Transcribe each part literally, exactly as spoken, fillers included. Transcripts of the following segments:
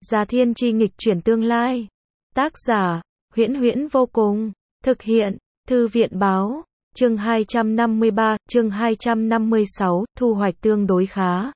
Già Thiên Chi nghịch chuyển tương lai. Tác giả, Huyễn Huyễn vô cùng. Thực hiện, Thư viện báo. Chương hai trăm năm mươi ba, chương hai trăm năm mươi sáu, thu hoạch tương đối khá.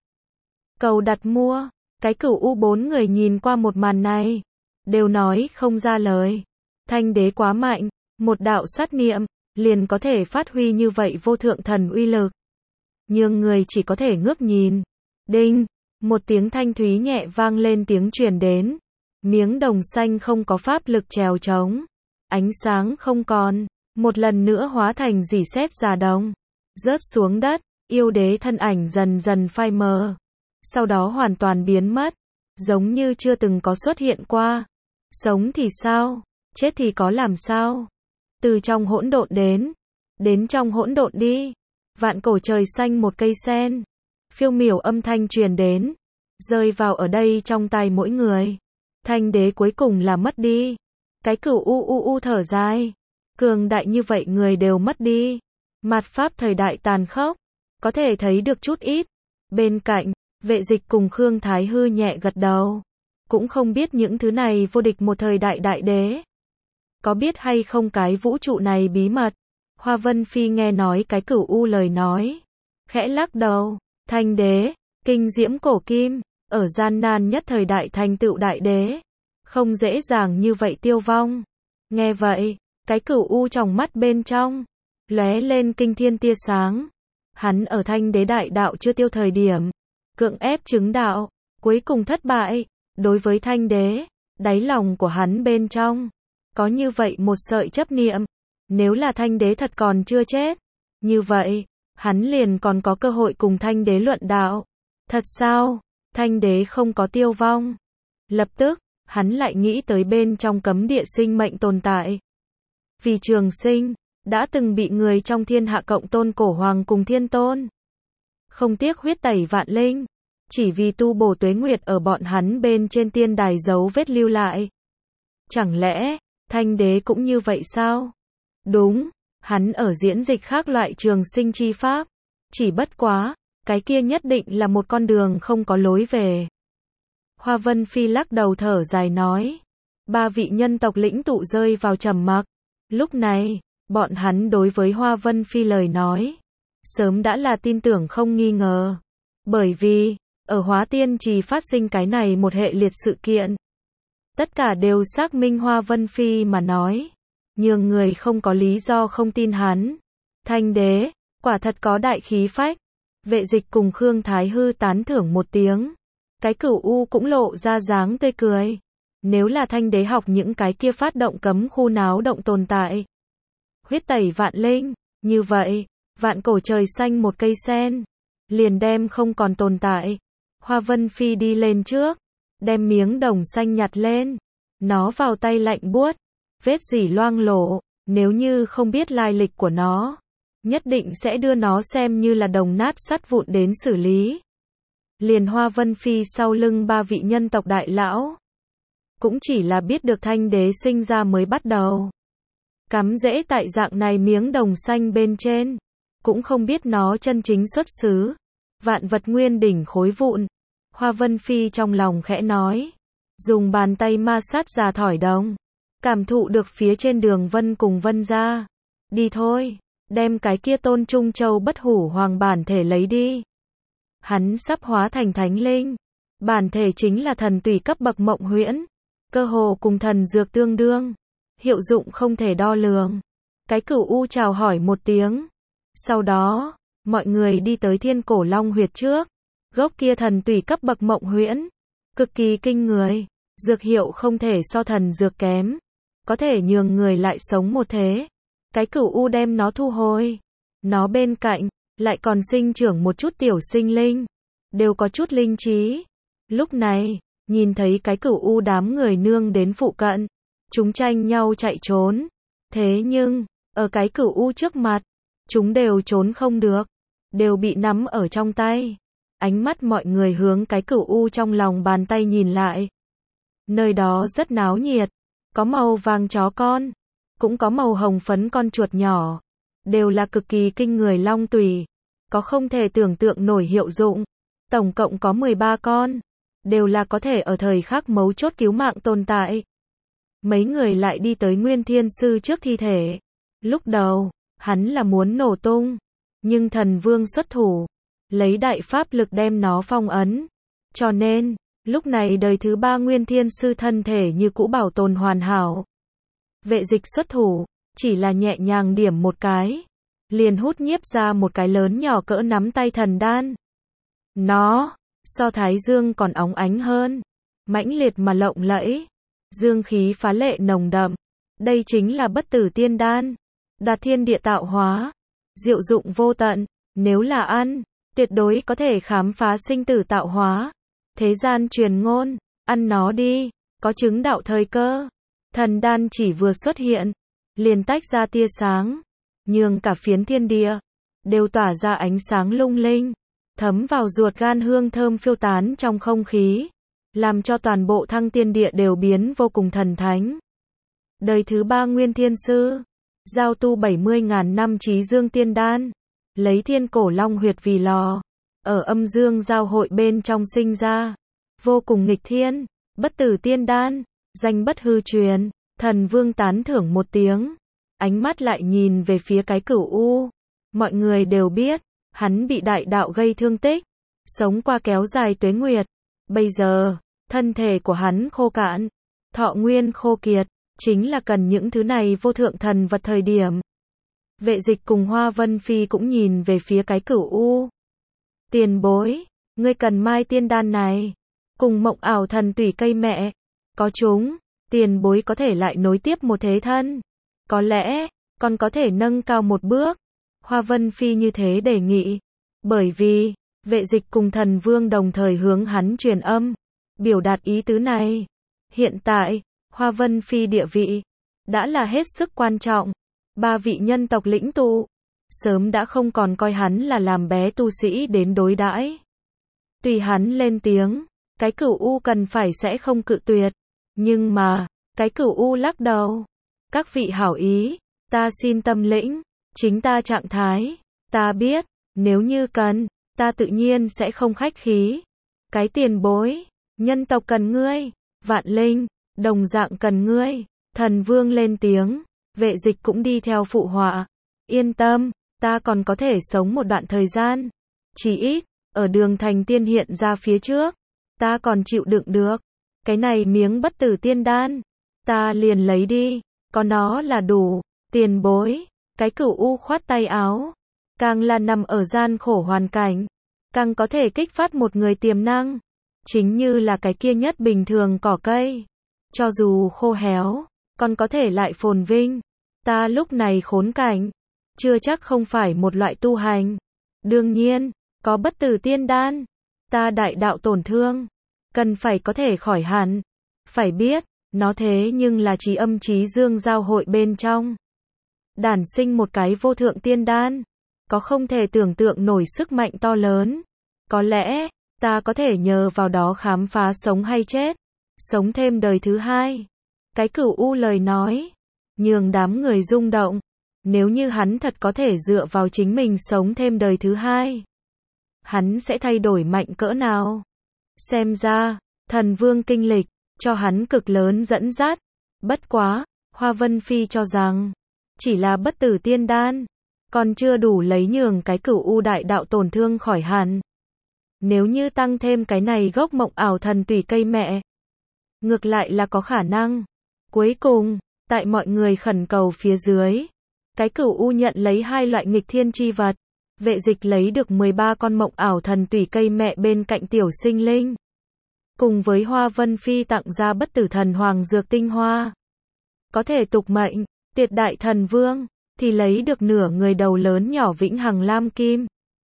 Cầu đặt mua. Cái cửu u bốn người nhìn qua một màn này, đều nói không ra lời. Thanh đế quá mạnh, một đạo sát niệm, liền có thể phát huy như vậy vô thượng thần uy lực. Nhưng người chỉ có thể ngước nhìn. Đinh, một tiếng thanh thúy nhẹ vang lên tiếng truyền đến. Miếng đồng xanh không có pháp lực trèo trống. Ánh sáng không còn, một lần nữa hóa thành rỉ sét già đồng. Rớt xuống đất, yêu đế thân ảnh dần dần phai mờ. Sau đó hoàn toàn biến mất, giống như chưa từng có xuất hiện qua. Sống thì sao, chết thì có làm sao? Từ trong hỗn độn đến, đến trong hỗn độn đi. Vạn cổ trời xanh một cây sen. Phiêu miểu âm thanh truyền đến, rơi vào ở đây trong tai mỗi người. Thanh đế cuối cùng là mất đi. Cái cửu u u u thở dài. Cường đại như vậy người đều mất đi. Mạt pháp thời đại tàn khốc, có thể thấy được chút ít. Bên cạnh, Vệ Dịch cùng Khương Thái Hư nhẹ gật đầu. Cũng không biết những thứ này vô địch một thời đại đại đế. Có biết hay không cái vũ trụ này bí mật? Hoa Vân Phi nghe nói cái cửu u lời nói, khẽ lắc đầu. Thanh đế, kinh diễm cổ kim, ở gian nan nhất thời đại thành tựu đại đế, không dễ dàng như vậy tiêu vong. Nghe vậy, cái cửu u trong mắt bên trong lóe lên kinh thiên tia sáng. Hắn ở thanh đế đại đạo chưa tiêu thời điểm, cưỡng ép chứng đạo, cuối cùng thất bại. Đối với thanh đế, đáy lòng của hắn bên trong có như vậy một sợi chấp niệm. Nếu là thanh đế thật còn chưa chết, như vậy, hắn liền còn có cơ hội cùng thanh đế luận đạo. Thật sao? Thanh đế không có tiêu vong. Lập tức, hắn lại nghĩ tới bên trong cấm địa sinh mệnh tồn tại. Vì trường sinh, đã từng bị người trong thiên hạ cộng tôn cổ hoàng cùng thiên tôn. Không tiếc huyết tẩy vạn linh, chỉ vì tu bổ tuế nguyệt ở bọn hắn bên trên tiên đài dấu vết lưu lại. Chẳng lẽ, thanh đế cũng như vậy sao? Đúng, hắn ở diễn dịch khác loại trường sinh chi pháp. Chỉ bất quá, cái kia nhất định là một con đường không có lối về. Hoa Vân Phi lắc đầu thở dài nói. Ba vị nhân tộc lĩnh tụ rơi vào trầm mặc. Lúc này, bọn hắn đối với Hoa Vân Phi lời nói, sớm đã là tin tưởng không nghi ngờ. Bởi vì, ở Hóa Tiên Trì phát sinh cái này một hệ liệt sự kiện. Tất cả đều xác minh Hoa Vân Phi mà nói. Nhưng người không có lý do không tin hắn. Thanh đế, quả thật có đại khí phách. Vệ Dịch cùng Khương Thái Hư tán thưởng một tiếng. Cái cửu u cũng lộ ra dáng tươi cười. Nếu là thanh đế học những cái kia phát động cấm khu náo động tồn tại, huyết tẩy vạn linh, như vậy, vạn cổ trời xanh một cây sen, liền đem không còn tồn tại. Hoa Vân Phi đi lên trước, đem miếng đồng xanh nhặt lên. Nó vào tay lạnh buốt, vết rỉ loang lổ, nếu như không biết lai lịch của nó, nhất định sẽ đưa nó xem như là đồng nát sắt vụn đến xử lý. Liền Hoa Vân Phi sau lưng ba vị nhân tộc đại lão, cũng chỉ là biết được thanh đế sinh ra mới bắt đầu. Cắm rễ tại dạng này miếng đồng xanh bên trên, cũng không biết nó chân chính xuất xứ. Vạn vật nguyên đỉnh khối vụn. Hoa Vân Phi trong lòng khẽ nói. Dùng bàn tay ma sát già thỏi đồng. Cảm thụ được phía trên đường vân cùng vân ra. Đi thôi, đem cái kia tôn trung châu bất hủ hoàng bản thể lấy đi. Hắn sắp hóa thành thánh linh. Bản thể chính là thần tùy cấp bậc mộng huyễn. Cơ hồ cùng thần dược tương đương. Hiệu dụng không thể đo lường. Cái cửu u chào hỏi một tiếng. Sau đó, mọi người đi tới thiên cổ long huyệt trước. Gốc kia thần tùy cấp bậc mộng huyễn. Cực kỳ kinh người. Dược hiệu không thể so thần dược kém. Có thể nhường người lại sống một thế. Cái cửu u đem nó thu hồi. Nó bên cạnh, lại còn sinh trưởng một chút tiểu sinh linh. Đều có chút linh trí. Lúc này, nhìn thấy cái cửu u đám người nương đến phụ cận. Chúng tranh nhau chạy trốn. Thế nhưng, ở cái cửu u trước mặt, chúng đều trốn không được. Đều bị nắm ở trong tay. Ánh mắt mọi người hướng cái cửu u trong lòng bàn tay nhìn lại. Nơi đó rất náo nhiệt. Có màu vàng chó con. Cũng có màu hồng phấn con chuột nhỏ. Đều là cực kỳ kinh người long tùy. Có không thể tưởng tượng nổi hiệu dụng. Tổng cộng có mười ba con. đều là có thể ở thời khắc mấu chốt cứu mạng tồn tại. Mấy người lại đi tới Nguyên Thiên Sư trước thi thể. Lúc đầu, hắn là muốn nổ tung, nhưng thần vương xuất thủ, lấy đại pháp lực đem nó phong ấn. Cho nên, lúc này đời thứ ba Nguyên Thiên Sư thân thể như cũ bảo tồn hoàn hảo. Vệ dịch xuất thủ, chỉ là nhẹ nhàng điểm một cái, liền hút nhiếp ra một cái lớn nhỏ cỡ nắm tay thần đan. Nó, so thái dương còn óng ánh hơn, mãnh liệt mà lộng lẫy, dương khí phá lệ nồng đậm. Đây chính là bất tử tiên đan, đạt thiên địa tạo hóa, diệu dụng vô tận, nếu là ăn, tuyệt đối có thể khám phá sinh tử tạo hóa. Thế gian truyền ngôn, ăn nó đi, có chứng đạo thời cơ. Thần đan chỉ vừa xuất hiện, liền tách ra tia sáng, nhường cả phiến thiên địa đều tỏa ra ánh sáng lung linh, thấm vào ruột gan, hương thơm phiêu tán trong không khí, làm cho toàn bộ Thăng Tiên Địa đều biến vô cùng thần thánh. Đời thứ ba Nguyên Thiên Sư, giao tu bảy mươi ngàn năm Chí Dương Tiên Đan, lấy thiên cổ long huyệt vì lò, ở âm dương giao hội bên trong sinh ra, vô cùng nghịch thiên, bất tử tiên đan, danh bất hư truyền. Thần vương tán thưởng một tiếng, ánh mắt lại nhìn về phía cái Cửu U. Mọi người đều biết, hắn bị đại đạo gây thương tích, sống qua kéo dài tuế nguyệt. Bây giờ, thân thể của hắn khô cạn, thọ nguyên khô kiệt, chính là cần những thứ này vô thượng thần vật thời điểm. Vệ dịch cùng Hoa Vân Phi cũng nhìn về phía cái Cửu U. Tiền bối, ngươi cần mai tiên đan này, cùng mộng ảo thần tủy cây mẹ, có chúng, tiền bối có thể lại nối tiếp một thế thân, có lẽ, còn có thể nâng cao một bước. Hoa Vân Phi như thế đề nghị, bởi vì, vệ dịch cùng thần vương đồng thời hướng hắn truyền âm, biểu đạt ý tứ này. Hiện tại, Hoa Vân Phi địa vị, đã là hết sức quan trọng, ba vị nhân tộc lĩnh tụ, sớm đã không còn coi hắn là làm bé tu sĩ đến đối đãi. Tùy hắn lên tiếng, cái Cửu U cần phải sẽ không cự tuyệt, nhưng mà, cái Cửu U lắc đầu. Các vị hảo ý, ta xin tâm lĩnh, chính ta trạng thái, ta biết, nếu như cần, ta tự nhiên sẽ không khách khí. Cái tiền bối, nhân tộc cần ngươi, vạn linh, đồng dạng cần ngươi. Thần vương lên tiếng, vệ dịch cũng đi theo phụ họa. Yên tâm, ta còn có thể sống một đoạn thời gian. Chỉ ít, ở đường thành tiên hiện ra phía trước, ta còn chịu đựng được. Cái này miếng bất tử tiên đan, ta liền lấy đi, có nó là đủ. Tiền bối, cái Cửu U khoát tay áo, càng là nằm ở gian khổ hoàn cảnh, càng có thể kích phát một người tiềm năng, chính như là cái kia nhất bình thường cỏ cây, cho dù khô héo, còn có thể lại phồn vinh. Ta lúc này khốn cảnh, chưa chắc không phải một loại tu hành. Đương nhiên, có bất tử tiên đan, ta đại đạo tổn thương, cần phải có thể khỏi hẳn. Phải biết, nó thế nhưng là Chí Âm Chí Dương giao hội bên trong, đản sinh một cái vô thượng tiên đan, có không thể tưởng tượng nổi sức mạnh to lớn. Có lẽ, ta có thể nhờ vào đó khám phá sống hay chết, sống thêm đời thứ hai. Cái Cửu U lời nói, nhường đám người rung động. Nếu như hắn thật có thể dựa vào chính mình sống thêm đời thứ hai, hắn sẽ thay đổi mạnh cỡ nào? Xem ra, thần vương kinh lịch, cho hắn cực lớn dẫn dắt. Bất quá, Hoa Vân Phi cho rằng, chỉ là bất tử tiên đan, còn chưa đủ lấy nhường cái Cửu U đại đạo tổn thương khỏi hẳn. Nếu như tăng thêm cái này gốc mộng ảo thần tùy cây mẹ, ngược lại là có khả năng. Cuối cùng, tại mọi người khẩn cầu phía dưới, cái Cửu U nhận lấy hai loại nghịch thiên chi vật. Vệ dịch lấy được mười ba con mộng ảo thần tùy cây mẹ bên cạnh tiểu sinh linh, cùng với Hoa Vân Phi tặng ra bất tử thần hoàng dược tinh hoa, có thể tục mệnh. Tiệt đại thần vương thì lấy được nửa người đầu lớn nhỏ vĩnh hằng lam kim.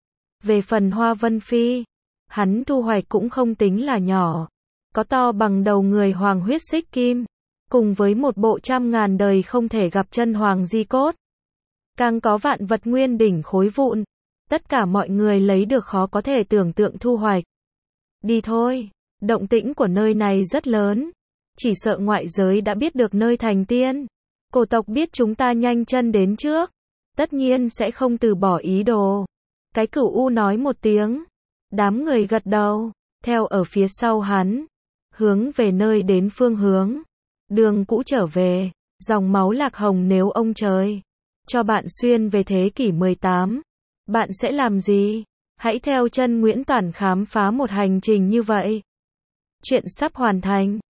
Về phần Hoa Vân Phi, hắn thu hoạch cũng không tính là nhỏ, có to bằng đầu người hoàng huyết xích kim, cùng với một bộ trăm ngàn đời không thể gặp chân hoàng di cốt, càng có vạn vật nguyên đỉnh khối vụn. Tất cả mọi người lấy được khó có thể tưởng tượng thu hoạch. Đi thôi, động tĩnh của nơi này rất lớn, chỉ sợ ngoại giới đã biết được nơi thành tiên. Cổ tộc biết chúng ta nhanh chân đến trước, tất nhiên sẽ không từ bỏ ý đồ. Cái Cửu U nói một tiếng, đám người gật đầu, theo ở phía sau hắn, hướng về nơi đến phương hướng, đường cũ trở về, dòng máu lạc hồng nếu ông trời cho bạn xuyên về thế kỷ mười tám, bạn sẽ làm gì? Hãy theo chân Nguyễn Toản khám phá một hành trình như vậy. Chuyện sắp hoàn thành.